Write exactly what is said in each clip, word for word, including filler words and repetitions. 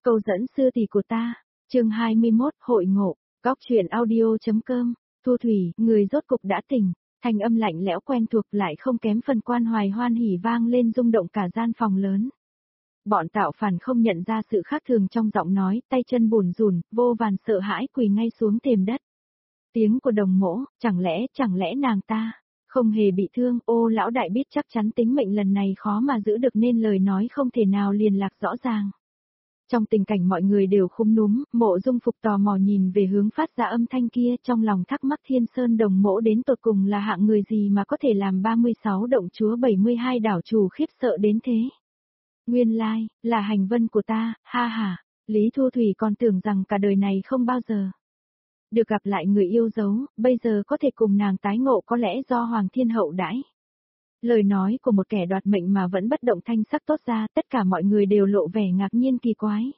Câu dẫn sư tỷ của ta. Chương hai mươi mốt, hội ngộ. Góc truyện audio.com. Thu Thủy, người rốt cục đã tỉnh. Thanh âm lạnh lẽo quen thuộc lại không kém phần quan hoài hoan hỉ vang lên rung động cả gian phòng lớn. Bọn tạo phản không nhận ra sự khác thường trong giọng nói, tay chân bủn rủn, vô vàn sợ hãi quỳ ngay xuống thềm đất. Tiếng của đồng mỗ, chẳng lẽ, chẳng lẽ nàng ta không hề bị thương? Ô lão đại biết chắc chắn tính mệnh lần này khó mà giữ được nên lời nói không thể nào liền lạc rõ ràng. Trong tình cảnh mọi người đều khúm núm, Mộ Dung Phục tò mò nhìn về hướng phát ra âm thanh kia, trong lòng thắc mắc Thiên Sơn đồng mỗ đến tột cùng là hạng người gì mà có thể làm ba mươi sáu động chúa bảy mươi hai đảo chủ khiếp sợ đến thế. Nguyên lai, là hành vân của ta, ha ha. Lý Thu Thủy còn tưởng rằng cả đời này không bao giờ được gặp lại người yêu dấu, bây giờ có thể cùng nàng tái ngộ có lẽ do Hoàng Thiên Hậu đãi. Lời nói của một kẻ đoạt mệnh mà vẫn bất động thanh sắc tốt ra, tất cả mọi người đều lộ vẻ ngạc nhiên kỳ quái.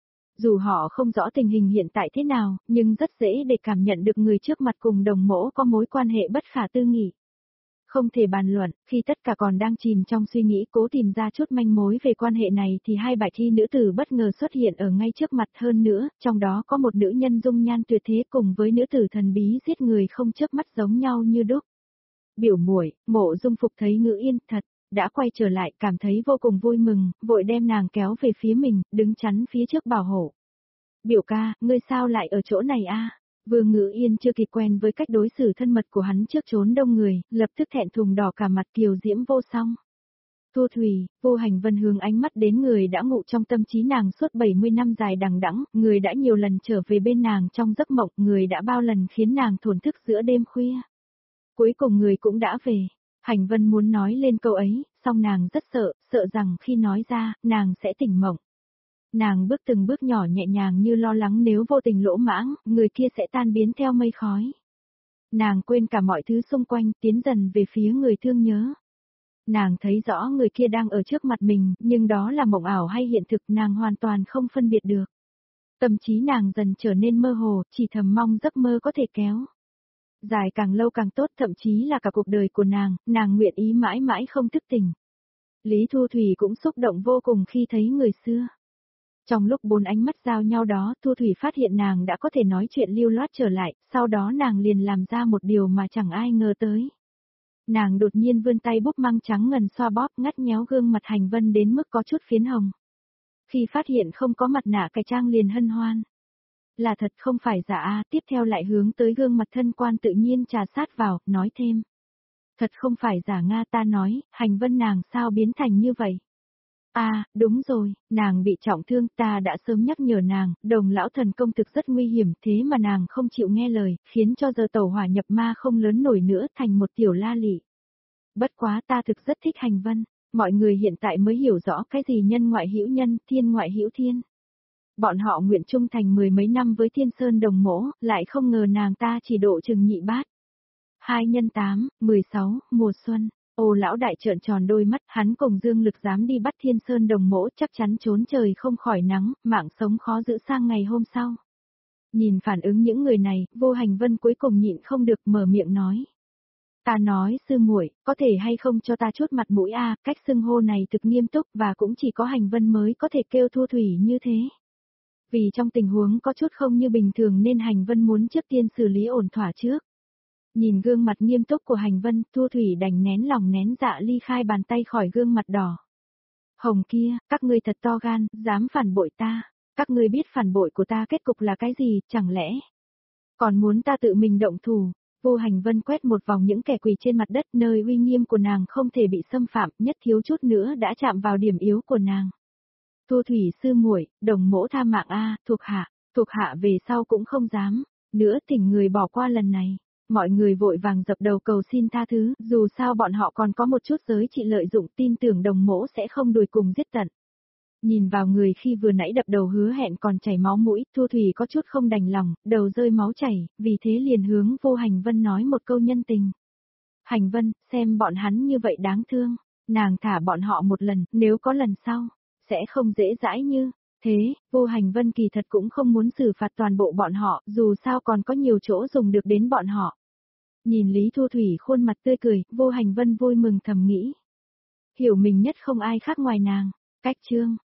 Dù họ không rõ tình hình hiện tại thế nào, nhưng rất dễ để cảm nhận được người trước mặt cùng đồng mỗ có mối quan hệ bất khả tư nghị. Không thể bàn luận, khi tất cả còn đang chìm trong suy nghĩ cố tìm ra chút manh mối về quan hệ này thì hai bạch thi nữ tử bất ngờ xuất hiện ở ngay trước mặt hơn nữa, trong đó có một nữ nhân dung nhan tuyệt thế cùng với nữ tử thần bí giết người không chớp mắt giống nhau như đúc. Biểu muội, Mộ Dung Phục thấy Ngữ Yên thật đã quay trở lại, cảm thấy vô cùng vui mừng, vội đem nàng kéo về phía mình, đứng chắn phía trước bảo hộ. Biểu ca, ngươi sao lại ở chỗ này a? Vương Ngữ Yên chưa kịp quen với cách đối xử thân mật của hắn trước chốn đông người, lập tức thẹn thùng đỏ cả mặt kiều diễm vô song. Thu Thủy, Vô Hành Vân hướng ánh mắt đến người đã ngụ trong tâm trí nàng suốt bảy mươi năm dài đằng đẵng, người đã nhiều lần trở về bên nàng trong giấc mộng, người đã bao lần khiến nàng thổn thức giữa đêm khuya. Cuối cùng người cũng đã về. Hành Vân muốn nói lên câu ấy, song nàng rất sợ, sợ rằng khi nói ra, nàng sẽ tỉnh mộng. Nàng bước từng bước nhỏ nhẹ nhàng như lo lắng nếu vô tình lỗ mãng, người kia sẽ tan biến theo mây khói. Nàng quên cả mọi thứ xung quanh, tiến dần về phía người thương nhớ. Nàng thấy rõ người kia đang ở trước mặt mình, nhưng đó là mộng ảo hay hiện thực nàng hoàn toàn không phân biệt được. Tâm trí nàng dần trở nên mơ hồ, chỉ thầm mong giấc mơ có thể kéo dài càng lâu càng tốt, thậm chí là cả cuộc đời của nàng, nàng nguyện ý mãi mãi không thức tỉnh. Lý Thu Thủy cũng xúc động vô cùng khi thấy người xưa. Trong lúc bốn ánh mắt giao nhau đó, Thu Thủy phát hiện nàng đã có thể nói chuyện lưu loát trở lại, sau đó nàng liền làm ra một điều mà chẳng ai ngờ tới. Nàng đột nhiên vươn tay búp măng trắng ngần xoa bóp ngắt nhéo gương mặt Hành Vân đến mức có chút phiến hồng. Khi phát hiện không có mặt nạ cải trang liền hân hoan. Là thật không phải giả a, tiếp theo lại hướng tới gương mặt thân quan tự nhiên trà sát vào, nói thêm. Thật không phải giả Nga, ta nói, Hành Vân nàng sao biến thành như vậy? À, đúng rồi, nàng bị trọng thương, ta đã sớm nhắc nhở nàng, Đồng lão thần công thực rất nguy hiểm, thế mà nàng không chịu nghe lời, khiến cho giờ tẩu hỏa nhập ma không lớn nổi nữa, thành một tiểu la lị. Bất quá ta thực rất thích Hành Vân, mọi người hiện tại mới hiểu rõ cái gì nhân ngoại hữu nhân, thiên ngoại hữu thiên. Bọn họ nguyện trung thành mười mấy năm với Thiên Sơn đồng mỗ, lại không ngờ nàng ta chỉ độ chừng nhị bát. Hai nhân tám, mười sáu, mùa xuân. Ô lão đại trợn tròn đôi mắt, hắn cùng Dương Lực dám đi bắt Thiên Sơn đồng mỗ chắc chắn trốn trời không khỏi nắng, mạng sống khó giữ sang ngày hôm sau. Nhìn phản ứng những người này, Vô Hành Vân cuối cùng nhịn không được mở miệng nói. Ta nói sư muội, có thể hay không cho ta chút mặt mũi a, cách xưng hô này thực nghiêm túc và cũng chỉ có Hành Vân mới có thể kêu Thu Thủy như thế. Vì trong tình huống có chút không như bình thường nên Hành Vân muốn trước tiên xử lý ổn thỏa trước. Nhìn gương mặt nghiêm túc của Hành Vân, Thu Thủy đành nén lòng nén dạ ly khai bàn tay khỏi gương mặt đỏ. Hồng kia, các ngươi thật to gan, dám phản bội ta. Các ngươi biết phản bội của ta kết cục là cái gì, chẳng lẽ còn muốn ta tự mình động thủ? Vô Hành Vân quét một vòng những kẻ quỳ trên mặt đất nơi uy nghiêm của nàng không thể bị xâm phạm, nhất thiếu chút nữa đã chạm vào điểm yếu của nàng. Thu Thủy sư muội, đồng mỗ tha mạng a, thuộc hạ, thuộc hạ về sau cũng không dám nữa thỉnh người bỏ qua lần này. Mọi người vội vàng dập đầu cầu xin tha thứ, dù sao bọn họ còn có một chút giới trị lợi dụng, tin tưởng đồng mỗ sẽ không đuổi cùng giết tận. Nhìn vào người khi vừa nãy đập đầu hứa hẹn còn chảy máu mũi, Thu Thủy có chút không đành lòng, đầu rơi máu chảy, vì thế liền hướng Vô Hành Vân nói một câu nhân tình. Hành Vân, xem bọn hắn như vậy đáng thương, nàng thả bọn họ một lần, nếu có lần sau, sẽ không dễ dãi như thế. Vô Hành Vân kỳ thật cũng không muốn xử phạt toàn bộ bọn họ, dù sao còn có nhiều chỗ dùng được đến bọn họ. Nhìn Lý Thu Thủy khuôn mặt tươi cười, Vô Hành Vân vui mừng thầm nghĩ. Hiểu mình nhất không ai khác ngoài nàng. Cách chương.